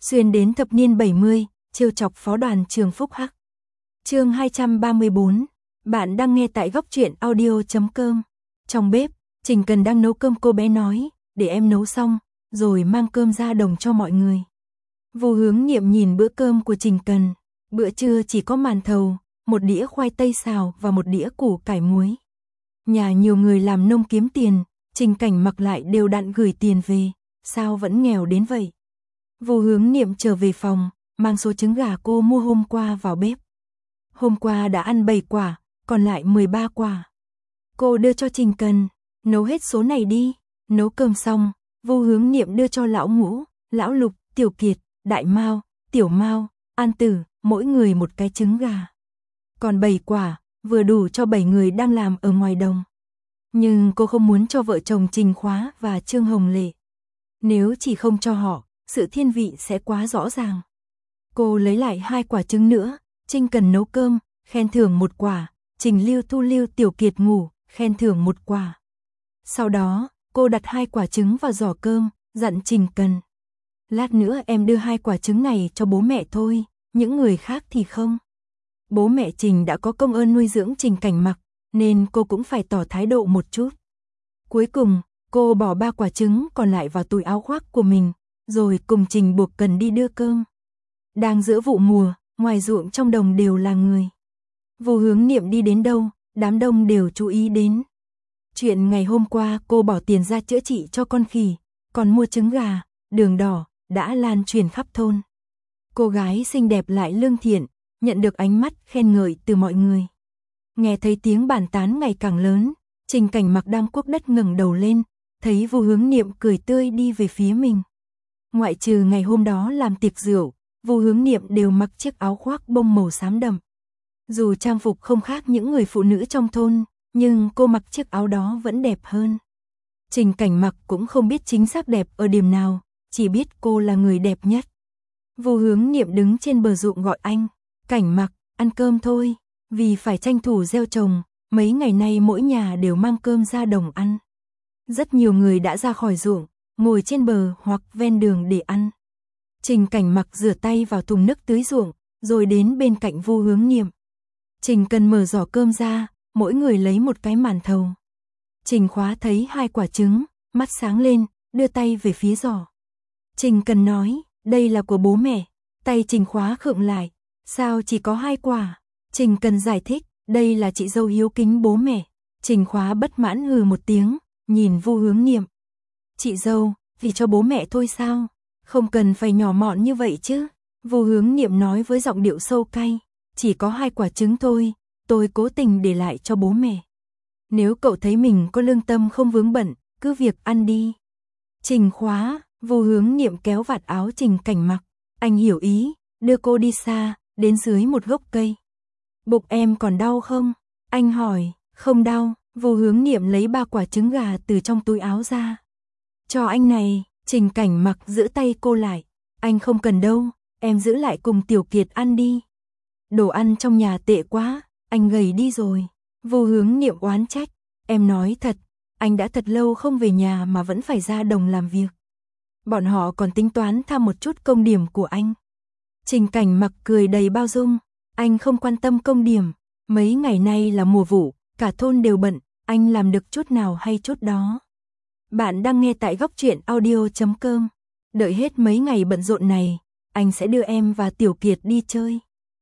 xuyên đến thập niên 70, trêu chọc phó đoàn trường Phúc Hắc. Chương 234, bạn đang nghe tại góc truyện audio.com. Trong bếp, Trình Cần đang nấu cơm, cô bé nói, để em nấu xong, rồi mang cơm ra đồng cho mọi người. Vô Hướng Niệm nhìn bữa cơm của Trình Cần, bữa trưa chỉ có màn thầu, một đĩa khoai tây xào và một đĩa củ cải muối. Nhà nhiều người làm nông kiếm tiền, Trình Cảnh Mặc lại đều đặn gửi tiền về, sao vẫn nghèo đến vậy? Vô Hướng Niệm trở về phòng, mang số trứng gà cô mua hôm qua vào bếp. Hôm qua đã ăn 7 quả, còn lại 13 quả. Cô đưa cho Trình Cần, nấu hết số này đi. Nấu cơm xong, Vô Hướng Niệm đưa cho Lão Ngũ, Lão Lục, Tiểu Kiệt, Đại Mao, Tiểu Mao, An Tử, mỗi người một cái trứng gà. Còn 7 quả, vừa đủ cho 7 người đang làm ở ngoài đồng. Nhưng cô không muốn cho vợ chồng Trình Khóa và Trương Hồng Lệ. Nếu chỉ không cho họ, sự thiên vị sẽ quá rõ ràng. Cô lấy lại 2 quả trứng nữa, Trình Cần nấu cơm, khen thưởng 1 quả, Trình Lưu thu lưu Tiểu Kiệt ngủ, khen thưởng 1 quả. Sau đó, cô đặt 2 quả trứng vào giỏ cơm, dặn Trình Cần. Lát nữa em đưa 2 quả trứng này cho bố mẹ thôi, những người khác thì không. Bố mẹ Trình đã có công ơn nuôi dưỡng Trình Cảnh Mặc, nên cô cũng phải tỏ thái độ một chút. Cuối cùng, cô bỏ 3 quả trứng còn lại vào túi áo khoác của mình, rồi cùng Trình Buộc Cần đi đưa cơm. Đang giữa vụ mùa, ngoài ruộng trong đồng đều là người. Vô Hướng Niệm đi đến đâu, đám đông đều chú ý đến. Chuyện ngày hôm qua cô bỏ tiền ra chữa trị cho con khỉ, còn mua trứng gà, đường đỏ, đã lan truyền khắp thôn. Cô gái xinh đẹp lại lương thiện, nhận được ánh mắt khen ngợi từ mọi người. Nghe thấy tiếng bàn tán ngày càng lớn, Trình Cảnh Mặc đang cuốc đất ngẩng đầu lên, thấy Vô Hướng Niệm cười tươi đi về phía mình. Ngoại trừ ngày hôm đó làm tiệc rượu, Vô Hướng Niệm đều mặc chiếc áo khoác bông màu xám đậm. Dù trang phục không khác những người phụ nữ trong thôn, nhưng cô mặc chiếc áo đó vẫn đẹp hơn. Trình Cảnh Mặc cũng không biết chính xác đẹp ở điểm nào, chỉ biết cô là người đẹp nhất. Vô Hướng Niệm đứng trên bờ ruộng gọi anh, Cảnh Mặc, ăn cơm thôi, vì phải tranh thủ gieo trồng, mấy ngày nay mỗi nhà đều mang cơm ra đồng ăn. Rất nhiều người đã ra khỏi ruộng, ngồi trên bờ hoặc ven đường để ăn. Trình Cảnh Mặc rửa tay vào thùng nước tưới ruộng, rồi đến bên cạnh Vô Hướng Niệm. Trình Cần mở giỏ cơm ra, mỗi người lấy một cái màn thầu. Trình Khóa thấy 2 quả trứng, mắt sáng lên, đưa tay về phía giỏ. Trình Cần nói, đây là của bố mẹ. Tay Trình Khóa khựng lại, sao chỉ có 2 quả? Trình Cần giải thích, đây là chị dâu hiếu kính bố mẹ. Trình Khóa bất mãn hừ một tiếng, nhìn Vô Hướng Niệm. Chị dâu, vì cho bố mẹ thôi sao? Không cần phải nhỏ mọn như vậy chứ. Vô Hướng Niệm nói với giọng điệu sâu cay, chỉ có 2 quả trứng thôi, tôi cố tình để lại cho bố mẹ. Nếu cậu thấy mình có lương tâm không vướng bận, cứ việc ăn đi. Trình Khóa, Vô Hướng Niệm kéo vạt áo Trình Cảnh Mặc, anh hiểu ý, đưa cô đi xa, đến dưới một gốc cây. Bụng em còn đau không? Anh hỏi, không đau. Vô Hướng Niệm lấy 3 quả trứng gà từ trong túi áo ra. Cho anh này. Trình Cảnh Mặc giữ tay cô lại, anh không cần đâu, em giữ lại cùng Tiểu Kiệt ăn đi. Đồ ăn trong nhà tệ quá, anh gầy đi rồi. Vô Hướng Niệm oán trách, em nói thật, anh đã thật lâu không về nhà mà vẫn phải ra đồng làm việc. Bọn họ còn tính toán tham một chút công điểm của anh. Trình Cảnh Mặc cười đầy bao dung, anh không quan tâm công điểm, mấy ngày nay là mùa vụ, cả thôn đều bận, anh làm được chút nào hay chút đó. Bạn đang nghe tại góc truyện audio.com. Đợi hết mấy ngày bận rộn này, anh sẽ đưa em và Tiểu Kiệt đi chơi.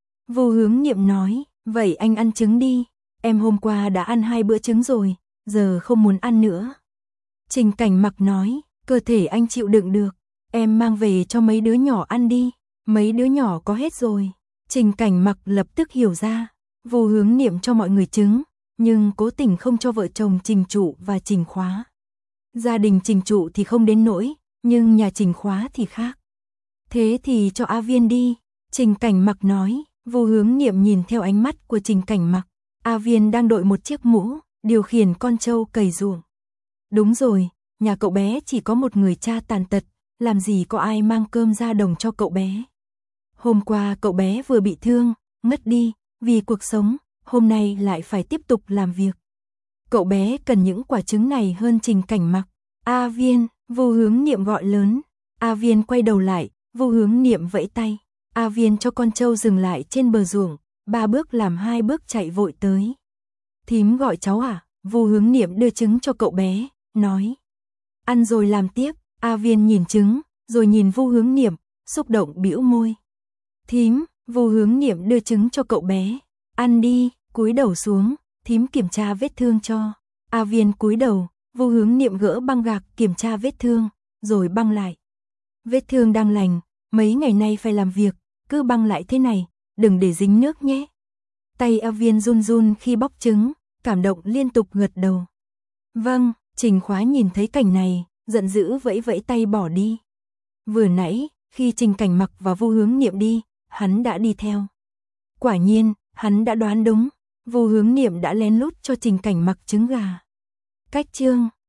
Vô Hướng Niệm nói, vậy anh ăn trứng đi, em hôm qua đã ăn 2 bữa trứng rồi, giờ không muốn ăn nữa. Trình Cảnh Mặc nói, cơ thể anh chịu đựng được, em mang về cho mấy đứa nhỏ ăn đi, mấy đứa nhỏ có hết rồi. Trình Cảnh Mặc lập tức hiểu ra, Vô Hướng Niệm cho mọi người trứng, nhưng cố tình không cho vợ chồng Trình Trụ và Trình Khóa. Gia đình Trình Trụ thì không đến nỗi, nhưng nhà Trình Khóa thì khác. Thế thì cho A Viên đi, Trình Cảnh Mặc nói. Vô Hướng Niệm nhìn theo ánh mắt của Trình Cảnh Mặc. A Viên đang đội một chiếc mũ, điều khiển con trâu cày ruộng. Đúng rồi, nhà cậu bé chỉ có một người cha tàn tật, làm gì có ai mang cơm ra đồng cho cậu bé. Hôm qua cậu bé vừa bị thương, ngất đi, vì cuộc sống, hôm nay lại phải tiếp tục làm việc. Cậu bé cần những quả trứng này hơn Trình Cảnh Mặc. A Viên, Vô Hướng Niệm gọi lớn. A Viên quay đầu lại, Vu Hướng Niệm vẫy tay, A Viên cho con trâu dừng lại trên bờ ruộng, 3 bước làm 2 bước chạy vội tới. Thím gọi cháu à? Vu Hướng Niệm đưa trứng cho cậu bé, nói. Ăn rồi làm tiếp. A Viên nhìn trứng, rồi nhìn Vu Hướng Niệm, xúc động bĩu môi. Thím, Vu Hướng Niệm đưa trứng cho cậu bé. Ăn đi, cúi đầu xuống, thím kiểm tra vết thương cho. A Viên cúi đầu, Vu Hướng Niệm gỡ băng gạc kiểm tra vết thương, rồi băng lại. Vết thương đang lành, mấy ngày nay phải làm việc, cứ băng lại thế này, đừng để dính nước nhé. Tay A Viên run run khi bóc trứng, cảm động liên tục gật đầu. Vâng, Trình Khóa nhìn thấy cảnh này, giận dữ vẫy vẫy tay bỏ đi. Vừa nãy, khi Trình Cảnh Mặc và Vu Hướng Niệm đi, hắn đã đi theo. Quả nhiên, hắn đã đoán đúng, Vu Hướng Niệm đã lén lút cho Trình Cảnh Mặc trứng gà. Cách chương